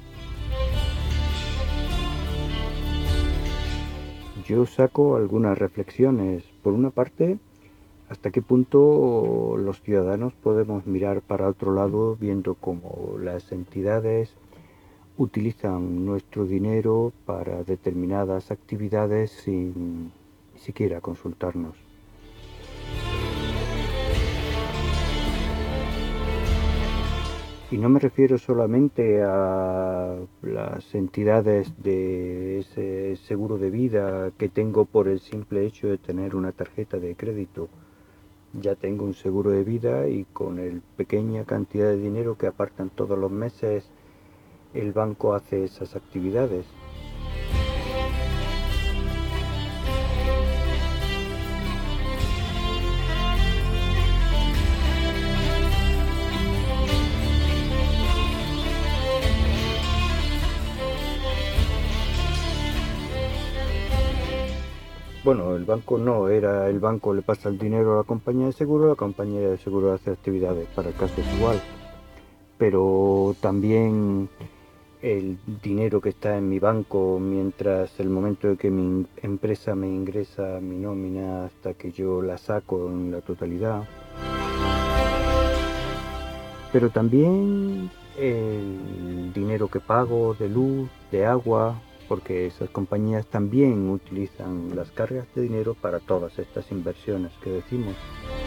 yo saco algunas reflexiones. Por una parte, hasta qué punto los ciudadanos podemos mirar para otro lado viendo cómo las entidades utilizan nuestro dinero para determinadas actividades sin ni siquiera consultarnos. Y no me refiero solamente a las entidades de ese seguro de vida que tengo por el simple hecho de tener una tarjeta de crédito. Ya tengo un seguro de vida y con la pequeña cantidad de dinero que apartan todos los meses, el banco hace esas actividades. Bueno, el banco no, era el banco le pasa el dinero a la compañía de seguro, la compañía de seguro hace actividades, para el caso es igual. Pero también el dinero que está en mi banco mientras el momento de que mi empresa me ingresa mi nómina hasta que yo la saco en la totalidad. Pero también el dinero que pago de luz, de agua, porque esas compañías también utilizan las cargas de dinero para todas estas inversiones que decimos.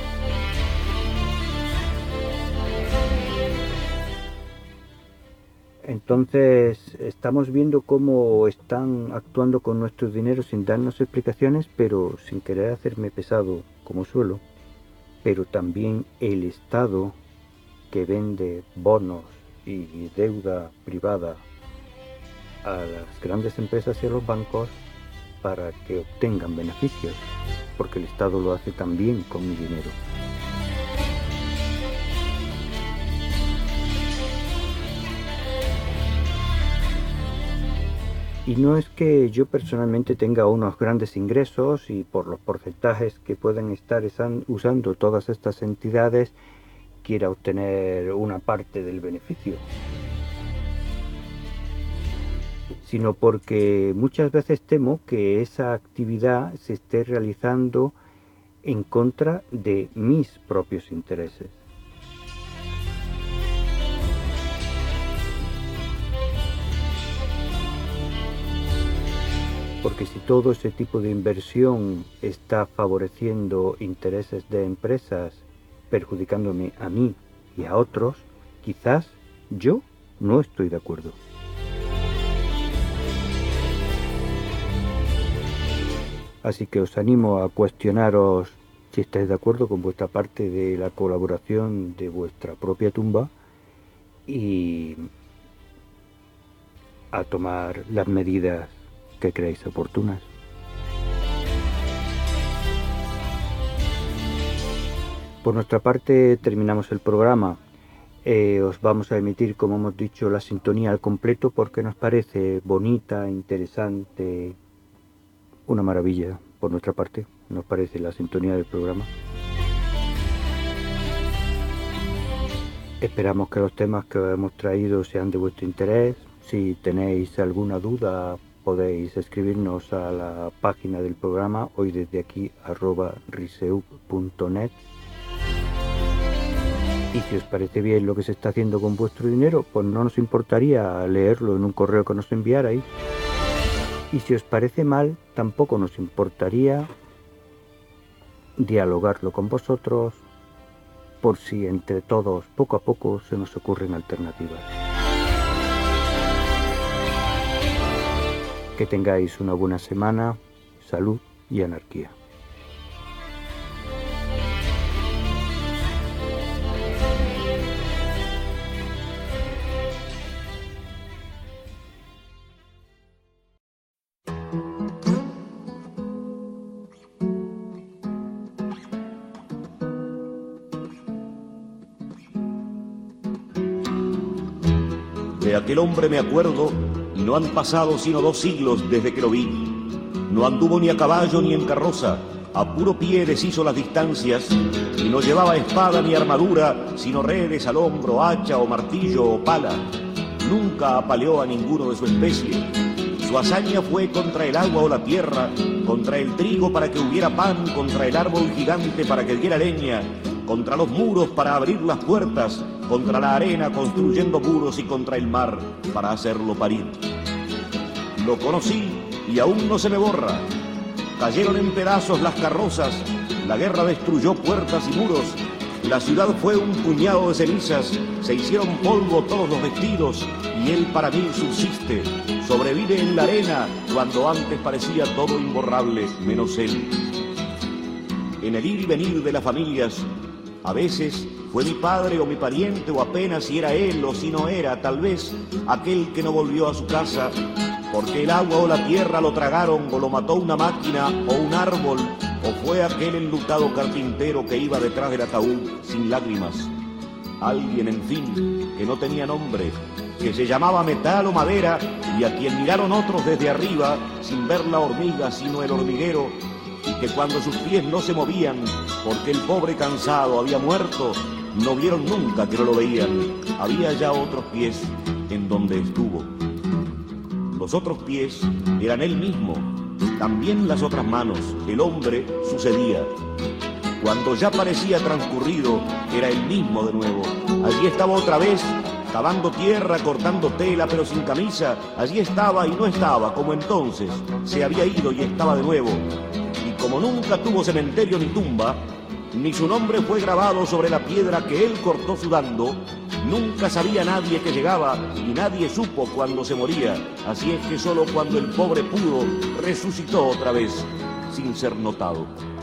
Entonces estamos viendo cómo están actuando con nuestro dinero sin darnos explicaciones, pero sin querer hacerme pesado como suelo. Pero también el Estado, que vende bonos y deuda privada a las grandes empresas y a los bancos para que obtengan beneficios, porque el Estado lo hace también con mi dinero. Y no es que yo personalmente tenga unos grandes ingresos y por los porcentajes que pueden estar usando todas estas entidades quiera obtener una parte del beneficio, sino porque muchas veces temo que esa actividad se esté realizando en contra de mis propios intereses. Porque si todo ese tipo de inversión está favoreciendo intereses de empresas, perjudicándome a mí y a otros, quizás yo no estoy de acuerdo. Así que os animo a cuestionaros si estáis de acuerdo con vuestra parte de la colaboración de vuestra propia tumba y a tomar las medidas que creáis oportunas. Por nuestra parte terminamos el programa. Eh, os vamos a emitir, como hemos dicho, la sintonía al completo porque nos parece bonita, interesante, una maravilla. Por nuestra parte nos parece la sintonía del programa. Esperamos que los temas que os hemos traído sean de vuestro interés. Si tenéis alguna duda podéis escribirnos a la página del programa hoy desde aquí arroba riseup punto net. Y si os parece bien lo que se está haciendo con vuestro dinero, pues no nos importaría leerlo en un correo que nos enviarais. Y si os parece mal, tampoco nos importaría dialogarlo con vosotros por si entre todos poco a poco se nos ocurren alternativas. Que tengáis una buena semana, salud y anarquía. De aquel hombre me acuerdo, y no han pasado sino dos siglos desde que lo vi. No anduvo ni a caballo ni en carroza, a puro pie deshizo las distancias, y no llevaba espada ni armadura, sino redes al hombro, hacha o martillo o pala. Nunca apaleó a ninguno de su especie. Su hazaña fue contra el agua o la tierra, contra el trigo para que hubiera pan, contra el árbol gigante para que diera leña, contra los muros para abrir las puertas, contra la arena construyendo muros y contra el mar para hacerlo parir. Lo conocí y aún no se me borra. Cayeron en pedazos las carrozas, la guerra destruyó puertas y muros, la ciudad fue un puñado de cenizas, se hicieron polvo todos los vestidos y él para mí subsiste, sobrevive en la arena cuando antes parecía todo imborrable menos él. En el ir y venir de las familias, a veces fue mi padre o mi pariente o apenas si era él o si no era, tal vez aquel que no volvió a su casa porque el agua o la tierra lo tragaron o lo mató una máquina o un árbol o fue aquel enlutado carpintero que iba detrás del ataúd sin lágrimas. Alguien, en fin, que no tenía nombre, que se llamaba metal o madera y a quien miraron otros desde arriba sin ver la hormiga sino el hormiguero, y que cuando sus pies no se movían porque el pobre cansado había muerto, no vieron nunca que no lo veían. Había ya otros pies en donde estuvo. Los otros pies eran él mismo, también las otras manos, el hombre sucedía. Cuando ya parecía transcurrido, era el mismo de nuevo. Allí estaba otra vez cavando tierra, cortando tela, pero sin camisa, allí estaba y no estaba, como entonces, se había ido y estaba de nuevo. Y como nunca tuvo cementerio ni tumba, ni su nombre fue grabado sobre la piedra que él cortó sudando, nunca sabía nadie que llegaba y nadie supo cuándo se moría. Así es que solo cuando el pobre pudo, resucitó otra vez, sin ser notado.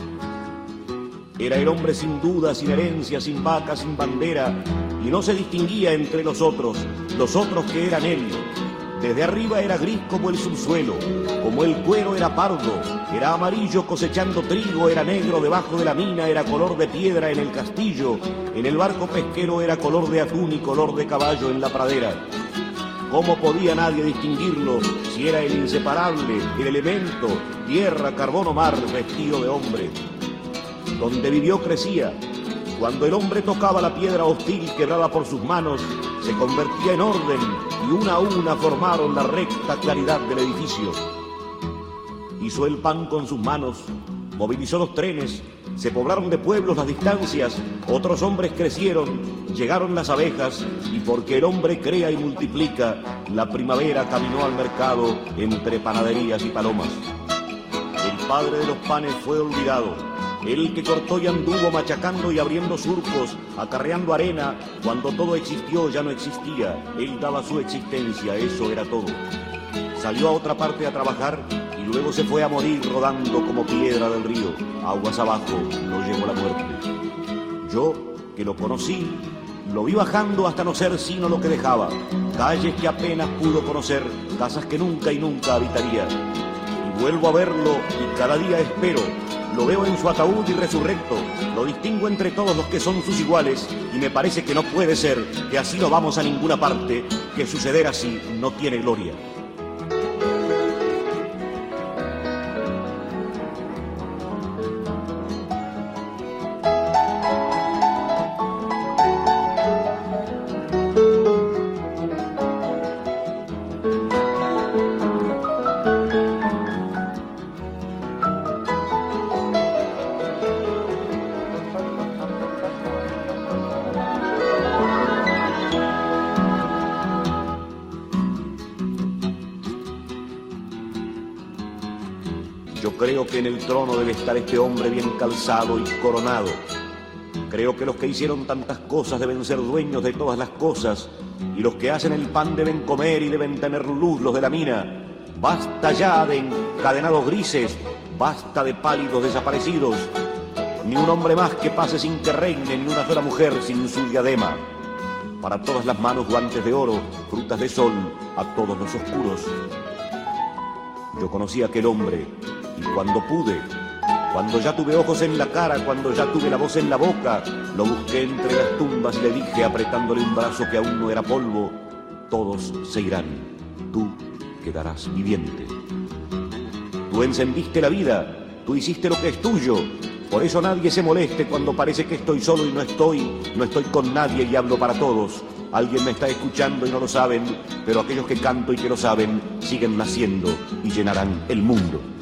Era el hombre sin duda, sin herencia, sin vaca, sin bandera, y no se distinguía entre los otros, los otros que eran él. Desde arriba era gris como el subsuelo, como el cuero era pardo, era amarillo cosechando trigo, era negro debajo de la mina, era color de piedra en el castillo, en el barco pesquero era color de atún y color de caballo en la pradera. ¿Cómo podía nadie distinguirlo si era el inseparable, el elemento, tierra, carbón o mar, vestido de hombre? Donde vivió crecía. Cuando el hombre tocaba la piedra hostil quebrada por sus manos, se convertía en orden y una a una formaron la recta claridad del edificio. Hizo el pan con sus manos, movilizó los trenes, se poblaron de pueblos las distancias, otros hombres crecieron, llegaron las abejas y porque el hombre crea y multiplica, la primavera caminó al mercado entre panaderías y palomas. El padre de los panes fue olvidado. El que cortó y anduvo machacando y abriendo surcos, acarreando arena, cuando todo existió ya no existía, él daba su existencia, eso era todo. Salió a otra parte a trabajar y luego se fue a morir rodando como piedra del río, aguas abajo lo llevó la muerte. Yo, que lo conocí, lo vi bajando hasta no ser sino lo que dejaba, calles que apenas pudo conocer, casas que nunca y nunca habitaría. Y vuelvo a verlo y cada día espero. Lo veo en su ataúd y resurrecto, lo distingo entre todos los que son sus iguales y me parece que no puede ser, que así no vamos a ninguna parte, que suceder así no tiene gloria. Yo creo que en el trono debe estar este hombre bien calzado y coronado. Creo que los que hicieron tantas cosas deben ser dueños de todas las cosas, y los que hacen el pan deben comer y deben tener luz los de la mina. Basta ya de encadenados grises, basta de pálidos desaparecidos. Ni un hombre más que pase sin que reine, ni una sola mujer sin su diadema. Para todas las manos guantes de oro, frutas de sol, a todos los oscuros. Yo conocí a aquel hombre, y cuando pude, cuando ya tuve ojos en la cara, cuando ya tuve la voz en la boca, lo busqué entre las tumbas y le dije, apretándole un brazo que aún no era polvo, todos se irán, tú quedarás viviente. Tú encendiste la vida, tú hiciste lo que es tuyo, por eso nadie se moleste cuando parece que estoy solo y no estoy, no estoy con nadie y hablo para todos. Alguien me está escuchando y no lo saben, pero aquellos que canto y que lo saben siguen naciendo y llenarán el mundo.